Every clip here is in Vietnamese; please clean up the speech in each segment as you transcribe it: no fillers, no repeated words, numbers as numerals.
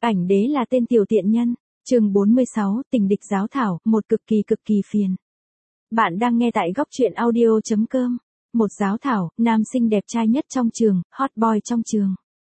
Ảnh đế là tên tiểu tiện nhân. Chương 46, tình địch giáo thảo, một cực kỳ phiền. Bạn đang nghe tại góc truyện audio.com. Một giáo thảo, nam sinh đẹp trai nhất trong trường, hot boy trong trường.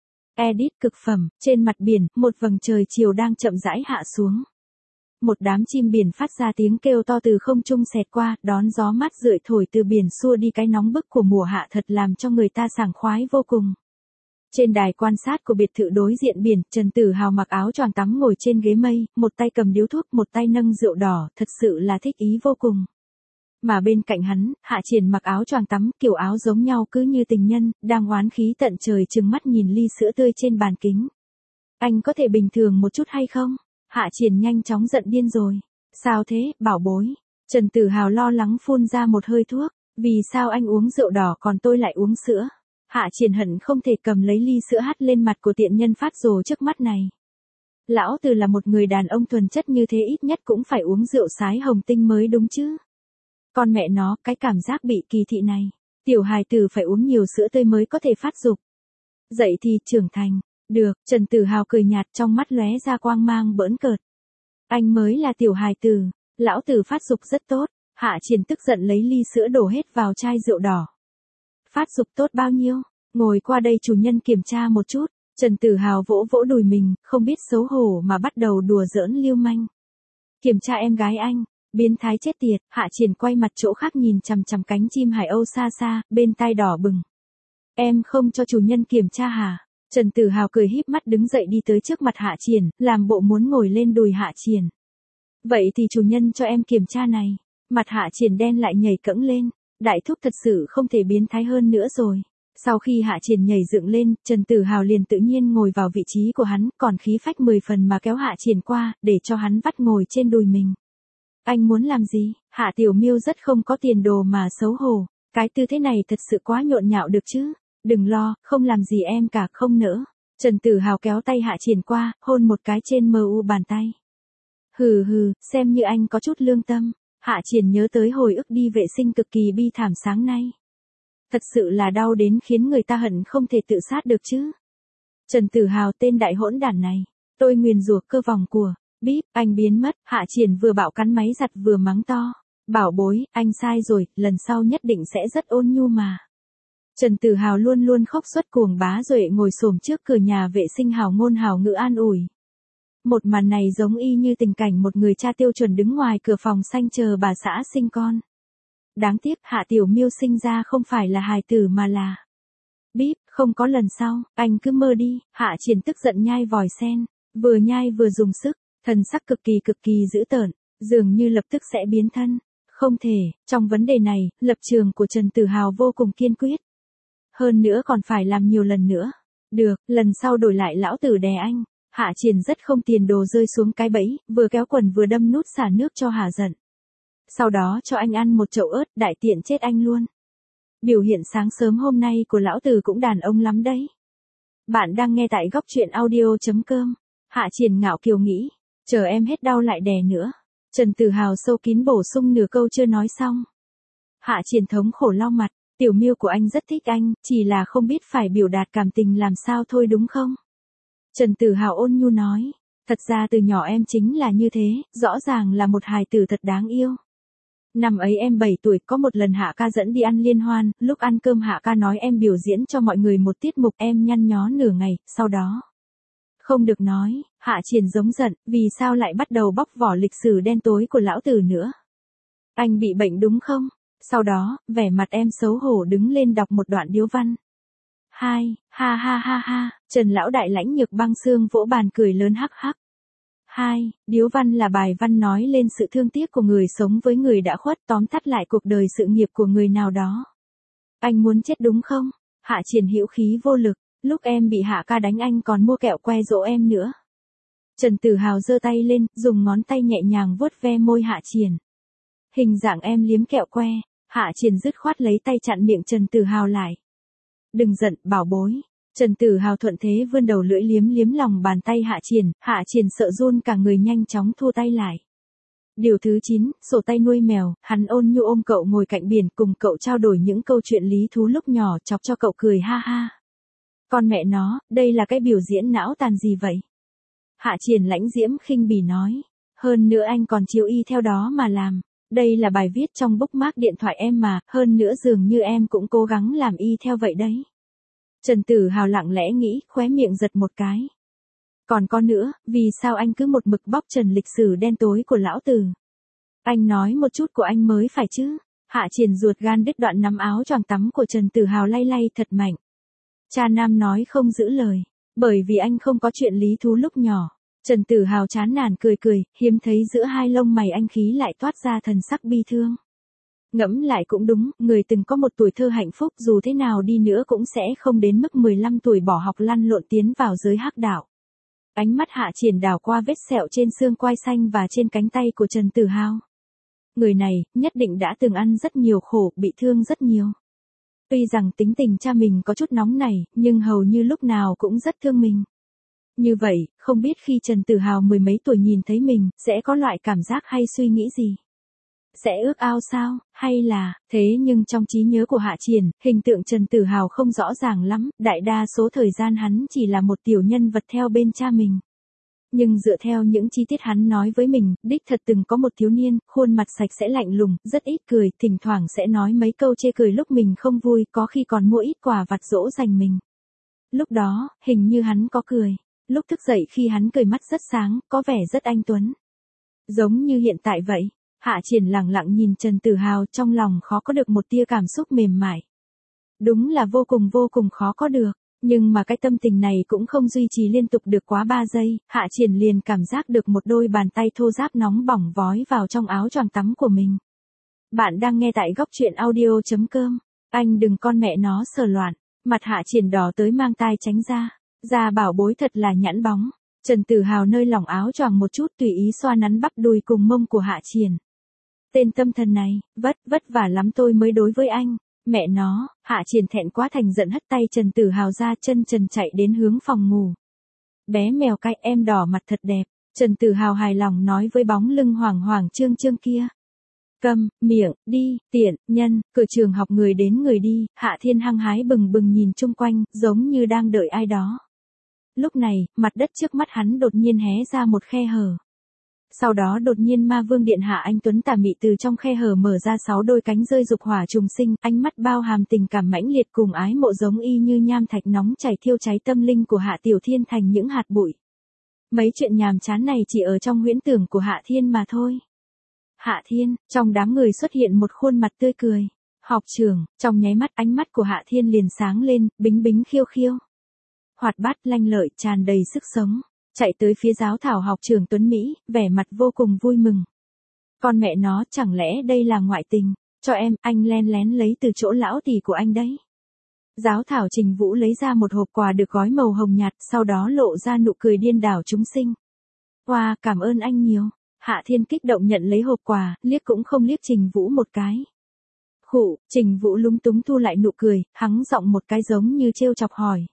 Edit cực phẩm, trên mặt biển, một vầng trời chiều đang chậm rãi hạ xuống. Một đám chim biển phát ra tiếng kêu to từ không trung xẹt qua, đón gió mát rượi thổi từ biển xua đi cái nóng bức của mùa hạ, thật làm cho người ta sảng khoái vô cùng. Trên đài quan sát của biệt thự đối diện biển, Trần Tử Hào mặc áo choàng tắm ngồi trên ghế mây, một tay cầm điếu thuốc, một tay nâng rượu đỏ, thật sự là thích ý vô cùng. Mà bên cạnh hắn, Hạ Triển mặc áo choàng tắm, kiểu áo giống nhau cứ như tình nhân, đang oán khí tận trời trừng mắt nhìn ly sữa tươi trên bàn kính. Anh có thể bình thường một chút hay không? Hạ Triển nhanh chóng giận điên rồi. Sao thế, bảo bối? Trần Tử Hào lo lắng phun ra một hơi thuốc. Vì sao anh uống rượu đỏ còn tôi lại uống sữa? Hạ Triển hận không thể cầm lấy ly sữa hắt lên mặt của tiện nhân phát rồ trước mắt này. Lão Từ là một người đàn ông thuần chất như thế ít nhất cũng phải uống rượu sái hồng tinh mới đúng chứ. Con mẹ nó, cái cảm giác bị kỳ thị này. Tiểu hài tử phải uống nhiều sữa tươi mới có thể phát dục. Dậy thì trưởng thành. Được, Trần Tử Hào cười nhạt, trong mắt lóe ra quang mang bỡn cợt. Anh mới là tiểu hài tử, lão tử phát dục rất tốt. Hạ Triển tức giận lấy ly sữa đổ hết vào chai rượu đỏ. Phát dục tốt bao nhiêu? Ngồi qua đây chủ nhân kiểm tra một chút. Trần Tử Hào vỗ vỗ đùi mình, không biết xấu hổ mà bắt đầu đùa giỡn lưu manh. Kiểm tra em gái anh. Biến thái chết tiệt. Hạ Triển quay mặt chỗ khác nhìn chằm chằm cánh chim hải âu xa xa, bên tai đỏ bừng. Em không cho chủ nhân kiểm tra hả? Trần Tử Hào cười híp mắt đứng dậy đi tới trước mặt Hạ Triển, làm bộ muốn ngồi lên đùi Hạ Triển. Vậy thì chủ nhân cho em kiểm tra này. Mặt Hạ Triển đen lại nhảy cẫng lên. Đại thúc thật sự không thể biến thái hơn nữa rồi. Sau khi Hạ Triển nhảy dựng lên, Trần Tử Hào liền tự nhiên ngồi vào vị trí của hắn, còn khí phách 10 phần mà kéo Hạ Triển qua, để cho hắn vắt ngồi trên đùi mình. Anh muốn làm gì? Hạ Tiểu Miêu rất không có tiền đồ mà xấu hổ. Cái tư thế này thật sự quá nhộn nhạo được chứ. Đừng lo, không làm gì em cả, không nỡ. Trần Tử Hào kéo tay Hạ Triển qua, hôn một cái trên mu bàn tay. Hừ, xem như anh có chút lương tâm. Hạ Triển nhớ tới hồi ức đi vệ sinh cực kỳ bi thảm sáng nay. Thật sự là đau đến khiến người ta hận không thể tự sát được chứ. Trần Tử Hào, tên đại hỗn đản này. Tôi nguyền rủa cơ vòng của. Bíp, anh biến mất. Hạ Triển vừa bạo cắn máy giặt vừa mắng to. Bảo bối, anh sai rồi, lần sau nhất định sẽ rất ôn nhu mà. Trần Tử Hào luôn luôn khóc suất cuồng bá rồi ngồi xổm trước cửa nhà vệ sinh hào ngôn hào ngữ an ủi. Một màn này giống y như tình cảnh một người cha tiêu chuẩn đứng ngoài cửa phòng xanh chờ bà xã sinh con. Đáng tiếc Hạ Tiểu Miêu sinh ra không phải là hài tử mà là. Bíp, không có lần sau, anh cứ mơ đi. Hạ Triển tức giận nhai vòi sen, vừa nhai vừa dùng sức, thần sắc cực kỳ dữ tợn, dường như lập tức sẽ biến thân. Không thể, trong vấn đề này, lập trường của Trần Tử Hào vô cùng kiên quyết. Hơn nữa còn phải làm nhiều lần nữa. Được, lần sau đổi lại lão tử đè anh. Hạ Triển rất không tiền đồ rơi xuống cái bẫy, vừa kéo quần vừa đâm nút xả nước cho hả giận. Sau đó cho anh ăn một chậu ớt, đại tiện chết anh luôn. Biểu hiện sáng sớm hôm nay của lão tử cũng đàn ông lắm đấy. Bạn đang nghe tại góc truyện audio.com. Hạ Triển ngạo kiều nghĩ, chờ em hết đau lại đè nữa. Trần Tử Hào sâu kín bổ sung nửa câu chưa nói xong. Hạ Triển thống khổ lau mặt, Tiểu Miêu của anh rất thích anh, chỉ là không biết phải biểu đạt cảm tình làm sao thôi đúng không? Trần Tử Hào ôn nhu nói, thật ra từ nhỏ em chính là như thế, rõ ràng là một hài tử thật đáng yêu. Năm ấy em 7 tuổi, có một lần Hạ ca dẫn đi ăn liên hoan, lúc ăn cơm Hạ ca nói em biểu diễn cho mọi người một tiết mục, em nhăn nhó nửa ngày, sau đó. Không được nói, Hạ Triển giống giận, vì sao lại bắt đầu bóc vỏ lịch sử đen tối của lão tử nữa? Anh bị bệnh đúng không? Sau đó, vẻ mặt em xấu hổ đứng lên đọc một đoạn điếu văn. Ha, Trần lão đại lãnh nhược băng xương vỗ bàn cười lớn hắc hắc. Điếu văn là bài văn nói lên sự thương tiếc của người sống với người đã khuất, tóm tắt lại cuộc đời sự nghiệp của người nào đó. Anh muốn chết đúng không? Hạ Triển hữu khí vô lực, lúc em bị Hạ ca đánh anh còn mua kẹo que dỗ em nữa. Trần Tử Hào giơ tay lên, dùng ngón tay nhẹ nhàng vuốt ve môi Hạ Triển. Hình dạng em liếm kẹo que. Hạ Triển dứt khoát lấy tay chặn miệng Trần Tử Hào lại. Đừng giận, bảo bối. Trần Tử Hào thuận thế vươn đầu lưỡi liếm lòng bàn tay Hạ Triển sợ run cả người nhanh chóng thua tay lại. Điều thứ 9, sổ tay nuôi mèo, hắn ôn nhu ôm cậu ngồi cạnh biển cùng cậu trao đổi những câu chuyện lý thú lúc nhỏ chọc cho cậu cười ha ha. Con mẹ nó, đây là cái biểu diễn não tàn gì vậy? Hạ Triển lãnh diễm khinh bỉ nói. Hơn nữa anh còn chiếu y theo đó mà làm. Đây là bài viết trong bookmark điện thoại em mà, hơn nữa dường như em cũng cố gắng làm y theo vậy đấy. Trần Tử Hào lặng lẽ nghĩ, khóe miệng giật một cái. Còn có nữa, vì sao anh cứ một mực bóc trần lịch sử đen tối của lão tử? Anh nói một chút của anh mới phải chứ. Hạ Triển ruột gan đứt đoạn nắm áo choàng tắm của Trần Tử Hào lay lay thật mạnh. Cha nam nói không giữ lời, bởi vì anh không có chuyện lý thú lúc nhỏ. Trần Tử Hào chán nản cười cười, hiếm thấy giữa hai lông mày anh khí lại toát ra thần sắc bi thương. Ngẫm lại cũng đúng, người từng có một tuổi thơ hạnh phúc dù thế nào đi nữa cũng sẽ không đến mức 15 tuổi bỏ học lăn lộn tiến vào giới hắc đạo. Ánh mắt Hạ Triển đảo qua vết sẹo trên xương quai xanh và trên cánh tay của Trần Tử Hào. Người này, nhất định đã từng ăn rất nhiều khổ, bị thương rất nhiều. Tuy rằng tính tình cha mình có chút nóng nảy, nhưng hầu như lúc nào cũng rất thương mình. Như vậy, không biết khi Trần Tử Hào mười mấy tuổi nhìn thấy mình, sẽ có loại cảm giác hay suy nghĩ gì? Sẽ ước ao sao, hay là, thế nhưng trong trí nhớ của Hạ Triển, hình tượng Trần Tử Hào không rõ ràng lắm, đại đa số thời gian hắn chỉ là một tiểu nhân vật theo bên cha mình. Nhưng dựa theo những chi tiết hắn nói với mình, đích thật từng có một thiếu niên, khuôn mặt sạch sẽ lạnh lùng, rất ít cười, thỉnh thoảng sẽ nói mấy câu chê cười lúc mình không vui, có khi còn mua ít quà vặt dỗ dành mình. Lúc đó, hình như hắn có cười. Lúc thức dậy khi hắn cười mắt rất sáng, có vẻ rất anh tuấn. Giống như hiện tại vậy. Hạ Triển lặng lặng nhìn Trần Tử Hào, trong lòng khó có được một tia cảm xúc mềm mại. Đúng là vô cùng khó có được. Nhưng mà cái tâm tình này cũng không duy trì liên tục được quá 3 giây, Hạ Triển liền cảm giác được một đôi bàn tay thô ráp nóng bỏng vói vào trong áo choàng tắm của mình. Bạn đang nghe tại góc truyện audio.com. Anh đừng con mẹ nó sờ loạn. Mặt Hạ Triển đỏ tới mang tai tránh ra. Da bảo bối thật là nhẵn bóng. Trần Tử Hào nơi lỏng áo choàng một chút tùy ý xoa nắn bắp đùi cùng mông của Hạ Triển. Tên tâm thần này, vất vả lắm tôi mới đối với anh. Mẹ nó, Hạ Triển thẹn quá thành giận hất tay Trần Tử Hào ra, chân trần chạy đến hướng phòng ngủ. Bé mèo cái em đỏ mặt thật đẹp. Trần Tử Hào hài lòng nói với bóng lưng hoảng trương kia. Câm miệng, đi, tiện nhân. Cửa trường học người đến người đi, Hạ Thiên hăng hái bừng bừng nhìn chung quanh, giống như đang đợi ai đó. Lúc này, mặt đất trước mắt hắn đột nhiên hé ra một khe hở. Sau đó đột nhiên Ma Vương Điện Hạ anh tuấn tà mị từ trong khe hở mở ra 6 đôi cánh rơi dục hỏa trùng sinh, ánh mắt bao hàm tình cảm mãnh liệt cùng ái mộ giống y như nham thạch nóng chảy thiêu cháy tâm linh của Hạ Tiểu Thiên thành những hạt bụi. Mấy chuyện nhàm chán này chỉ ở trong huyễn tưởng của Hạ Thiên mà thôi. Hạ Thiên, trong đám người xuất hiện một khuôn mặt tươi cười. Học trưởng, trong nháy mắt ánh mắt của Hạ Thiên liền sáng lên, bính khiêu khiêu. Hoạt bát lanh lợi tràn đầy sức sống. Chạy tới phía giáo thảo học trưởng Tuấn Mỹ, vẻ mặt vô cùng vui mừng. Con mẹ nó, chẳng lẽ đây là ngoại tình? Cho em, anh len lén lấy từ chỗ lão tỷ của anh đấy. Giáo thảo Trình Vũ lấy ra một hộp quà được gói màu hồng nhạt, sau đó lộ ra nụ cười điên đảo chúng sinh. Wow, cảm ơn anh nhiều. Hạ Thiên kích động nhận lấy hộp quà, liếc cũng không liếc Trình Vũ một cái. Khụ, Trình Vũ lúng túng thu lại nụ cười, hắng giọng một cái giống như trêu chọc hỏi.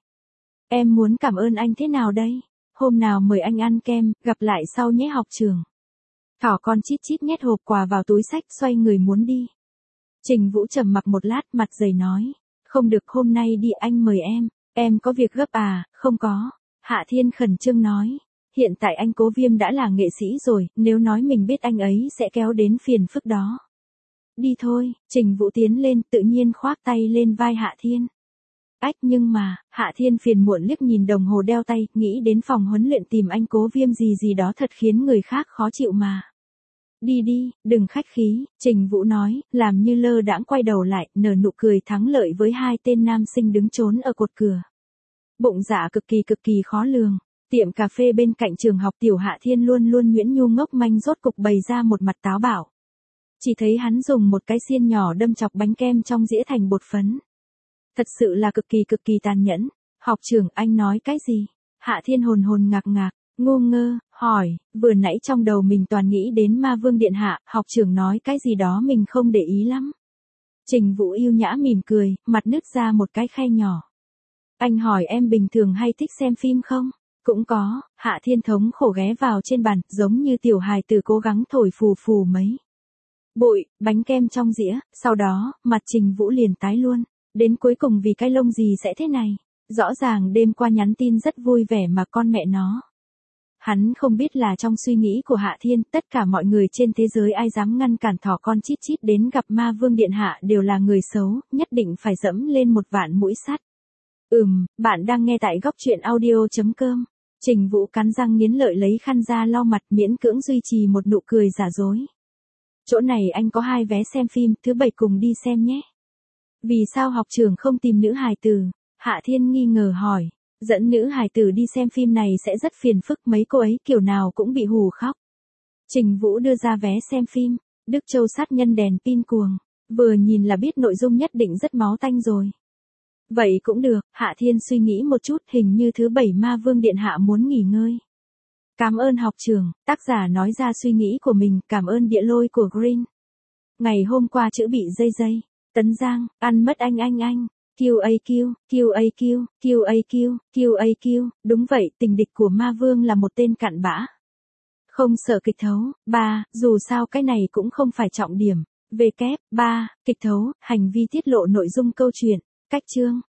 Em muốn cảm ơn anh thế nào đây? Hôm nào mời anh ăn kem, gặp lại sau nhé học trường. Thỏ con chít chít nhét hộp quà vào túi xách, xoay người muốn đi. Trình Vũ trầm mặc một lát, mặt dày nói. Không được, hôm nay đi anh mời em có việc gấp à? Không có. Hạ Thiên khẩn trương nói. Hiện tại anh Cố Viêm đã là nghệ sĩ rồi, nếu nói mình biết anh ấy sẽ kéo đến phiền phức đó. Đi thôi, Trình Vũ tiến lên, tự nhiên khoác tay lên vai Hạ Thiên. Ách, nhưng mà, Hạ Thiên phiền muộn liếc nhìn đồng hồ đeo tay, nghĩ đến phòng huấn luyện tìm anh Cố Viêm gì đó thật khiến người khác khó chịu mà. Đi, đừng khách khí, Trình Vũ nói, làm như lơ đãng quay đầu lại, nở nụ cười thắng lợi với hai tên nam sinh đứng trốn ở cột cửa. Bụng dạ cực kỳ khó lường. Tiệm cà phê bên cạnh trường học tiểu Hạ Thiên luôn nhuyễn nhu ngốc manh rốt cục bày ra một mặt táo bạo. Chỉ thấy hắn dùng một cái xiên nhỏ đâm chọc bánh kem trong dĩa thành bột phấn. Thật sự là cực kỳ tàn nhẫn. Học trưởng, anh nói cái gì? Hạ Thiên hồn ngạc, ngu ngơ, hỏi, vừa nãy trong đầu mình toàn nghĩ đến Ma Vương Điện Hạ, học trưởng nói cái gì đó mình không để ý lắm. Trình Vũ yêu nhã mỉm cười, mặt nứt ra một cái khe nhỏ. Anh hỏi em bình thường hay thích xem phim không? Cũng có. Hạ Thiên thống khổ ghé vào trên bàn, giống như tiểu hài tử cố gắng thổi phù mấy bụi, bánh kem trong dĩa, sau đó, mặt Trình Vũ liền tái luôn. Đến cuối cùng vì cái lông gì sẽ thế này? Rõ ràng đêm qua nhắn tin rất vui vẻ mà con mẹ nó. Hắn không biết là trong suy nghĩ của Hạ Thiên, tất cả mọi người trên thế giới ai dám ngăn cản thỏ con chít chít đến gặp ma vương điện hạ đều là người xấu, nhất định phải dẫm lên một vạn mũi sắt. Bạn đang nghe tại góc truyện audio.com. Trình Vũ cắn răng nghiến lợi lấy khăn ra lau mặt, miễn cưỡng duy trì một nụ cười giả dối. Chỗ này anh có 2 vé xem phim, thứ 7 cùng đi xem nhé. Vì sao học trưởng không tìm nữ hài tử? Hạ Thiên nghi ngờ hỏi. Dẫn nữ hài tử đi xem phim này sẽ rất phiền phức, mấy cô ấy kiểu nào cũng bị hù khóc. Trình Vũ đưa ra vé xem phim, Đức Châu sát nhân đèn pin cuồng. Vừa nhìn là biết nội dung nhất định rất máu tanh rồi. Vậy cũng được, Hạ Thiên suy nghĩ một chút, hình như thứ 7 ma vương điện hạ muốn nghỉ ngơi. Cảm ơn học trưởng, tác giả nói ra suy nghĩ của mình, cảm ơn địa lôi của Green. Ngày hôm qua chữ bị dây. Tấn Giang, ăn mất anh. QAQ, đúng vậy, tình địch của ma vương là một tên cặn bã. Không sợ kịch thấu, dù sao cái này cũng không phải trọng điểm. Kịch thấu, hành vi tiết lộ nội dung câu chuyện, cách chương.